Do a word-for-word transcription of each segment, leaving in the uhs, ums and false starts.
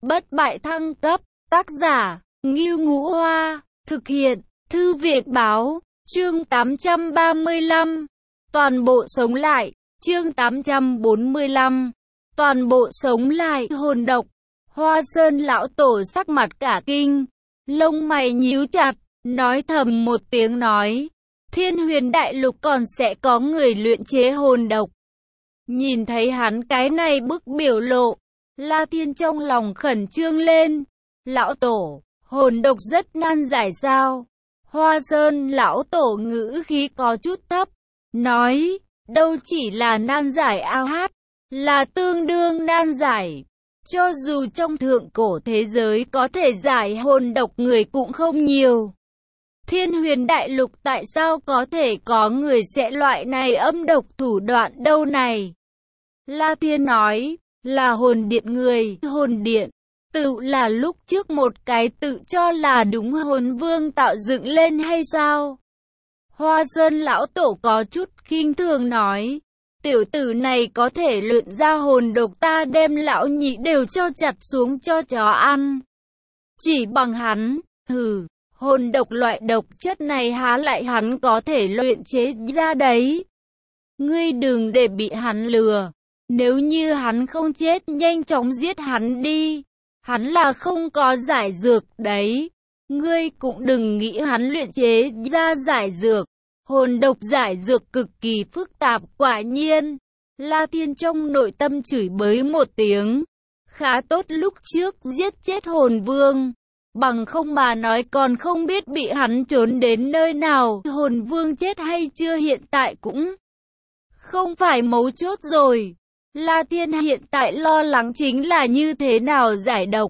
bất bại thăng cấp, tác giả, Ngưu Ngũ Hoa, thực hiện, Thư viện Báo, chương tám trăm ba mươi lăm, toàn bộ sống lại, chương tám trăm bốn mươi lăm, toàn bộ sống lại, hồn độc. Hoa Sơn lão tổ sắc mặt cả kinh, lông mày nhíu chặt, nói thầm một tiếng nói, Thiên Huyền Đại Lục còn sẽ có người luyện chế hồn độc. Nhìn thấy hắn cái này bức biểu lộ, La Thiên trong lòng khẩn trương lên. Lão tổ, hồn độc rất nan giải sao? Hoa Sơn lão tổ ngữ khí có chút thấp, nói, đâu chỉ là nan giải ao hát, là tương đương nan giải. Cho dù trong thượng cổ thế giới có thể giải hồn độc người cũng không nhiều. Thiên Huyền Đại Lục tại sao có thể có người sẽ loại này âm độc thủ đoạn đâu này? La Thiên nói, là hồn điện người, hồn điện, tự là lúc trước một cái tự cho là đúng hồn vương tạo dựng lên hay sao? Hoa Sơn lão tổ có chút khinh thường nói, tiểu tử này có thể luyện ra hồn độc ta đem lão nhị đều cho chặt xuống cho chó ăn. Chỉ bằng hắn, hừ, hồn độc loại độc chất này há lại hắn có thể luyện chế ra đấy. Ngươi đừng để bị hắn lừa. Nếu như hắn không chết, nhanh chóng giết hắn đi. Hắn là không có giải dược đấy. Ngươi cũng đừng nghĩ hắn luyện chế ra giải dược. Hồn độc giải dược cực kỳ phức tạp, quả nhiên. La Thiên trong nội tâm chửi bới một tiếng. Khá tốt lúc trước giết chết hồn vương. Bằng không mà nói còn không biết bị hắn trốn đến nơi nào. Hồn vương chết hay chưa hiện tại cũng không phải mấu chốt rồi. La Thiên hiện tại lo lắng chính là như thế nào giải độc.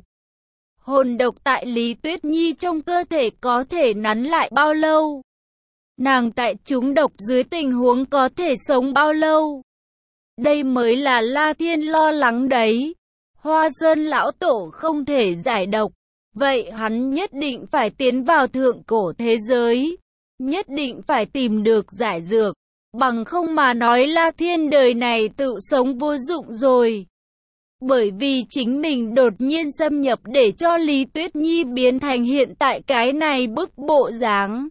Hồn độc tại Lý Tuyết Nhi trong cơ thể có thể nắn lại bao lâu? Nàng tại trúng độc dưới tình huống có thể sống bao lâu? Đây mới là La Thiên lo lắng đấy. Hoa Sơn lão tổ không thể giải độc. Vậy hắn nhất định phải tiến vào thượng cổ thế giới. Nhất định phải tìm được giải dược. Bằng không mà nói La Thiên đời này tự sống vô dụng rồi. Bởi vì chính mình đột nhiên xâm nhập để cho Lý Tuyết Nhi biến thành hiện tại cái này bức bộ dáng.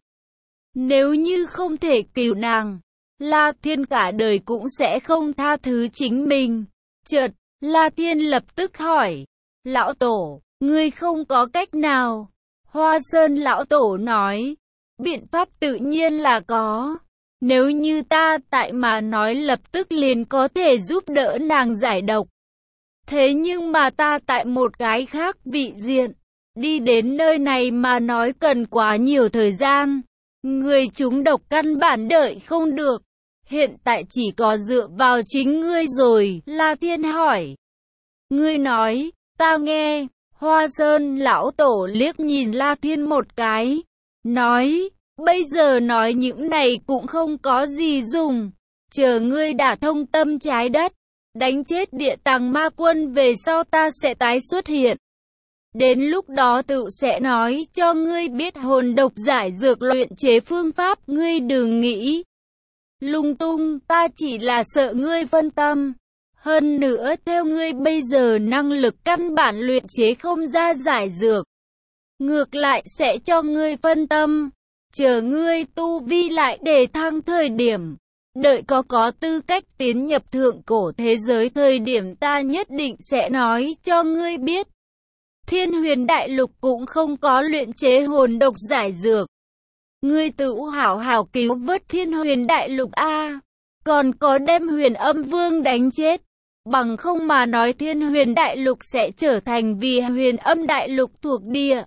Nếu như không thể cứu nàng, La Thiên cả đời cũng sẽ không tha thứ chính mình. Chợt, La Thiên lập tức hỏi, lão tổ, ngươi không có cách nào? Hoa Sơn lão tổ nói, biện pháp tự nhiên là có. Nếu như ta tại mà nói lập tức liền có thể giúp đỡ nàng giải độc. Thế nhưng mà ta tại một cái khác vị diện, đi đến nơi này mà nói cần quá nhiều thời gian. Người chúng độc căn bản đợi không được. Hiện tại chỉ có dựa vào chính ngươi rồi. La Thiên hỏi. Ngươi nói, ta nghe. Hoa Sơn lão tổ liếc nhìn La Thiên một cái. Nói. Bây giờ nói những này cũng không có gì dùng. Chờ ngươi đả thông tâm trái đất, đánh chết địa tàng ma quân về sau ta sẽ tái xuất hiện. Đến lúc đó tự sẽ nói cho ngươi biết hồn độc giải dược luyện chế phương pháp. Ngươi đừng nghĩ lung tung, ta chỉ là sợ ngươi phân tâm. Hơn nữa theo ngươi bây giờ năng lực căn bản luyện chế không ra giải dược. Ngược lại sẽ cho ngươi phân tâm. Chờ ngươi tu vi lại để thăng thời điểm, đợi có có tư cách tiến nhập thượng cổ thế giới thời điểm ta nhất định sẽ nói cho ngươi biết. Thiên Huyền Đại Lục cũng không có luyện chế hồn độc giải dược. Ngươi tự hảo hảo cứu vớt Thiên Huyền Đại Lục a, còn có đem Huyền Âm Vương đánh chết. Bằng không mà nói Thiên Huyền Đại Lục sẽ trở thành vì Huyền Âm Đại Lục thuộc địa.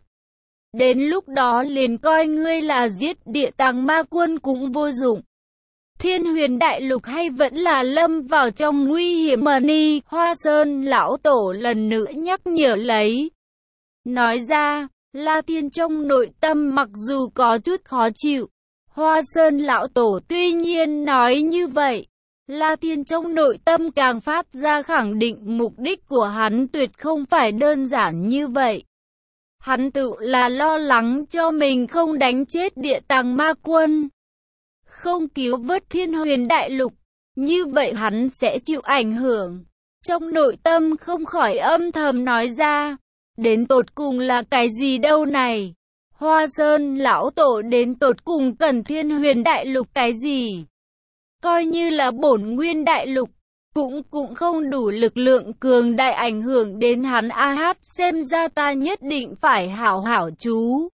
Đến lúc đó liền coi ngươi là giết địa tàng ma quân cũng vô dụng. Thiên Huyền Đại Lục hay vẫn là lâm vào trong nguy hiểm mà ni. Hoa Sơn lão tổ lần nữa nhắc nhở lấy. Nói ra, La Thiên trong nội tâm mặc dù có chút khó chịu. Hoa Sơn lão tổ tuy nhiên nói như vậy. La Thiên trong nội tâm càng phát ra khẳng định mục đích của hắn tuyệt không phải đơn giản như vậy. Hắn tự là lo lắng cho mình không đánh chết địa tàng ma quân, không cứu vớt Thiên Huyền Đại Lục, như vậy hắn sẽ chịu ảnh hưởng. Trong nội tâm không khỏi âm thầm nói ra, Đến tột cùng là cái gì đâu này? Hoa Sơn lão tổ đến tột cùng cần Thiên Huyền Đại Lục cái gì? Coi như là bổn nguyên đại lục, cũng cũng không đủ lực lượng cường đại ảnh hưởng đến hắn. A hát, xem ra ta nhất định phải hảo hảo chú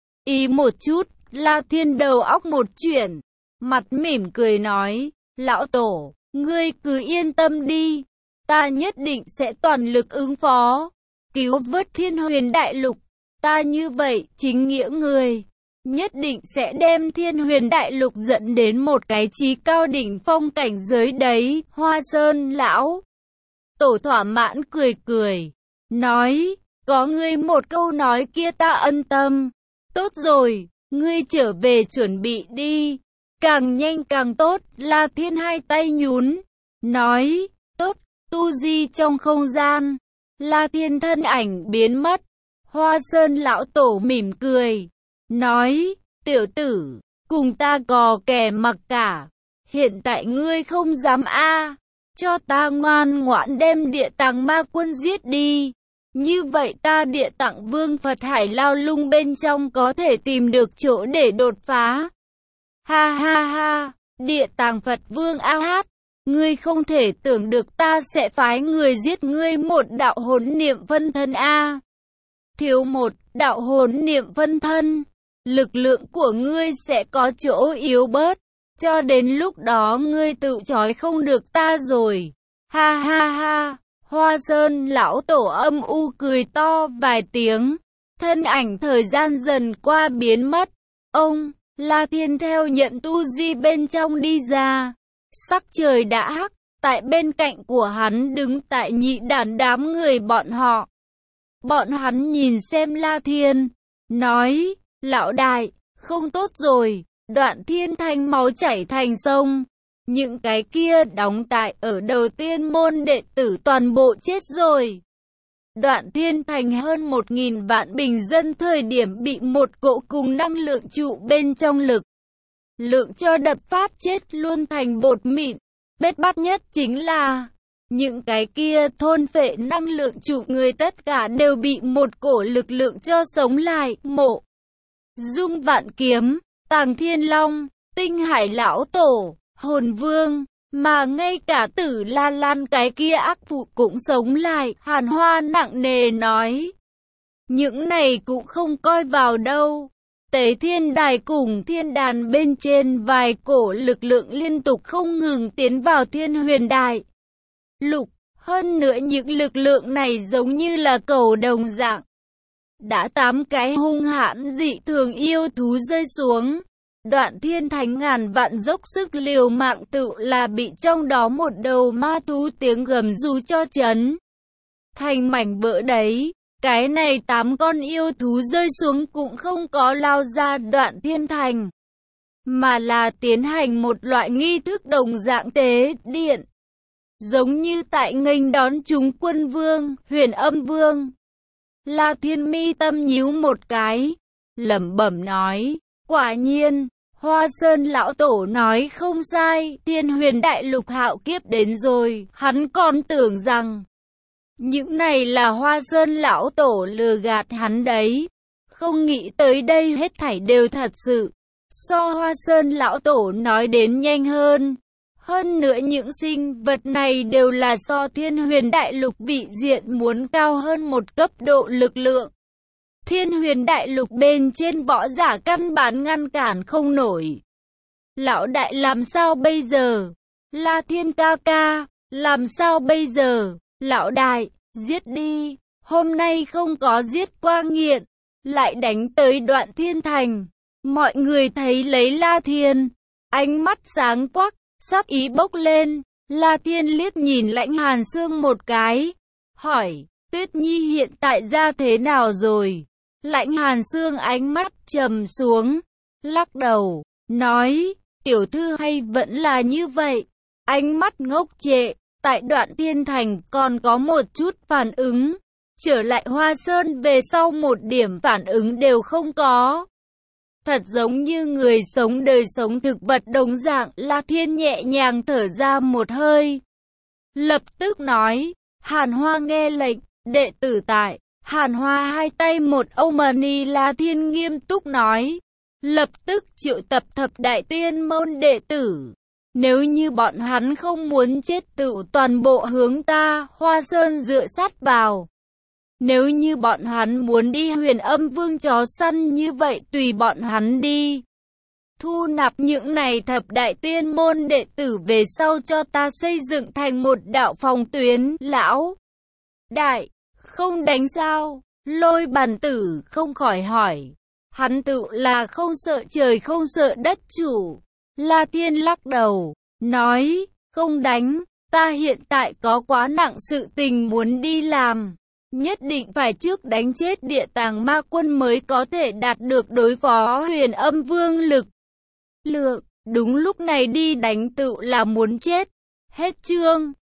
ý một chút. La Thiên đầu óc một chuyển, mặt mỉm cười nói, lão tổ, ngươi cứ yên tâm đi, ta nhất định sẽ toàn lực ứng phó, cứu vớt Thiên Huyền Đại Lục. Ta như vậy, chính nghĩa người, nhất định sẽ đem Thiên Huyền Đại Lục dẫn đến một cái chí cao đỉnh phong cảnh giới đấy. Hoa Sơn lão tổ thỏa mãn cười cười, nói, có ngươi một câu nói kia ta ân tâm. Tốt rồi, ngươi trở về chuẩn bị đi, càng nhanh càng tốt. La Thiên hai tay nhún, nói, tốt. Tu di trong không gian, La Thiên thân ảnh biến mất. Hoa Sơn lão tổ mỉm cười, nói, tiểu tử, cùng ta cò kè mặc cả, hiện tại ngươi không dám a, cho ta ngoan ngoãn đem Địa Tạng Ma Quân giết đi. Như vậy ta Địa Tạng Vương Phật Hải Lao Lung bên trong có thể tìm được chỗ để đột phá. Ha ha ha, Địa Tạng Phật Vương A Hát, ngươi không thể tưởng được ta sẽ phái người giết ngươi một đạo hồn niệm phân thân a. Thiếu một đạo hồn niệm phân thân, lực lượng của ngươi sẽ có chỗ yếu bớt, cho đến lúc đó ngươi tự trói không được ta rồi. Ha ha ha, Hoa Sơn lão tổ âm u cười to vài tiếng, thân ảnh thời gian dần qua biến mất. Ông, La Thiên theo nhận tu di bên trong đi ra, sắc trời đã hắc, tại bên cạnh của hắn đứng tại nhị đàn đám người bọn họ. Bọn hắn nhìn xem La Thiên, nói, lão đại, không tốt rồi, Đoạn Thiên Thành máu chảy thành sông. Những cái kia đóng tại ở đầu tiên môn đệ tử toàn bộ chết rồi. Đoạn Thiên Thành hơn một nghìn vạn bình dân thời điểm bị một cỗ cùng năng lượng trụ bên trong lực lượng cho đập phát chết luôn thành bột mịn. Bết bát nhất chính là những cái kia thôn phệ năng lượng trụ người tất cả đều bị một cổ lực lượng cho sống lại. Mộ Dung Vạn Kiếm, Tàng Thiên Long, Tinh Hải lão tổ, Hồn Vương, mà ngay cả Tử La Lan cái kia ác phụ cũng sống lại. Hàn Hoa nặng nề nói, những này cũng không coi vào đâu. Tế thiên đài cùng thiên đàn bên trên vài cổ lực lượng liên tục không ngừng tiến vào Thiên Huyền Đại Lục. Hơn nữa những lực lượng này giống như là cầu đồng dạng. Đã tám cái hung hãn dị thường yêu thú rơi xuống. Đoạn Thiên Thành ngàn vạn dốc sức liều mạng tự là bị trong đó một đầu ma thú tiếng gầm rú cho chấn thành mảnh vỡ đấy. Cái này tám con yêu thú rơi xuống cũng không có lao ra Đoạn Thiên Thành, mà là tiến hành một loại nghi thức đồng dạng tế điện, giống như tại nghênh đón chúng quân vương, Huyền Âm Vương. La Thiên mi tâm nhíu một cái, lẩm bẩm nói, quả nhiên, Hoa Sơn lão tổ nói không sai, Thiên Huyền Đại Lục hạo kiếp đến rồi. Hắn còn tưởng rằng những này là Hoa Sơn lão tổ lừa gạt hắn đấy, không nghĩ tới đây hết thảy đều thật sự so Hoa Sơn lão tổ nói đến nhanh hơn. Hơn nữa những sinh vật này đều là so Thiên Huyền Đại Lục vị diện muốn cao hơn một cấp độ lực lượng. Thiên Huyền Đại Lục bên trên võ giả căn bản ngăn cản không nổi. Lão đại làm sao bây giờ? La Thiên ca ca, làm sao bây giờ? Lão đại, giết đi, hôm nay không có giết qua nghiện, lại đánh tới Đoạn Thiên Thành. Mọi người thấy lấy La Thiên, ánh mắt sáng quắc, sát ý bốc lên. La Thiên liếc nhìn Lãnh Hàn Sương một cái, hỏi, Tuyết Nhi hiện tại ra thế nào rồi? Lãnh Hàn Sương ánh mắt trầm xuống, lắc đầu, nói, tiểu thư hay vẫn là như vậy, ánh mắt ngốc trệ. Tại Đoạn Thiên Thành còn có một chút phản ứng, trở lại Hoa Sơn về sau một điểm phản ứng đều không có. Thật giống như người sống đời sống thực vật đồng dạng. La Thiên nhẹ nhàng thở ra một hơi, lập tức nói, Hàn Hoa nghe lệnh, đệ tử tại Hàn Hoa hai tay một Âu Mani La Thiên nghiêm túc nói, lập tức triệu tập thập đại tiên môn đệ tử. Nếu như bọn hắn không muốn chết tự toàn bộ hướng ta, Hoa Sơn dựa sát vào. Nếu như bọn hắn muốn đi Huyền Âm Vương chó săn như vậy tùy bọn hắn đi. Thu nạp những này thập đại tiên môn đệ tử về sau cho ta xây dựng thành một đạo phòng tuyến. Lão đại, không đánh sao? Lôi Bàn Tử không khỏi hỏi. Hắn tự là không sợ trời không sợ đất chủ. La Thiên lắc đầu, nói, không đánh, ta hiện tại có quá nặng sự tình muốn đi làm. Nhất định phải trước đánh chết Địa Tàng Ma Quân mới có thể đạt được đối phó Huyền Âm Vương lực. Lượng, đúng lúc này đi đánh tự là muốn chết. Hết chương.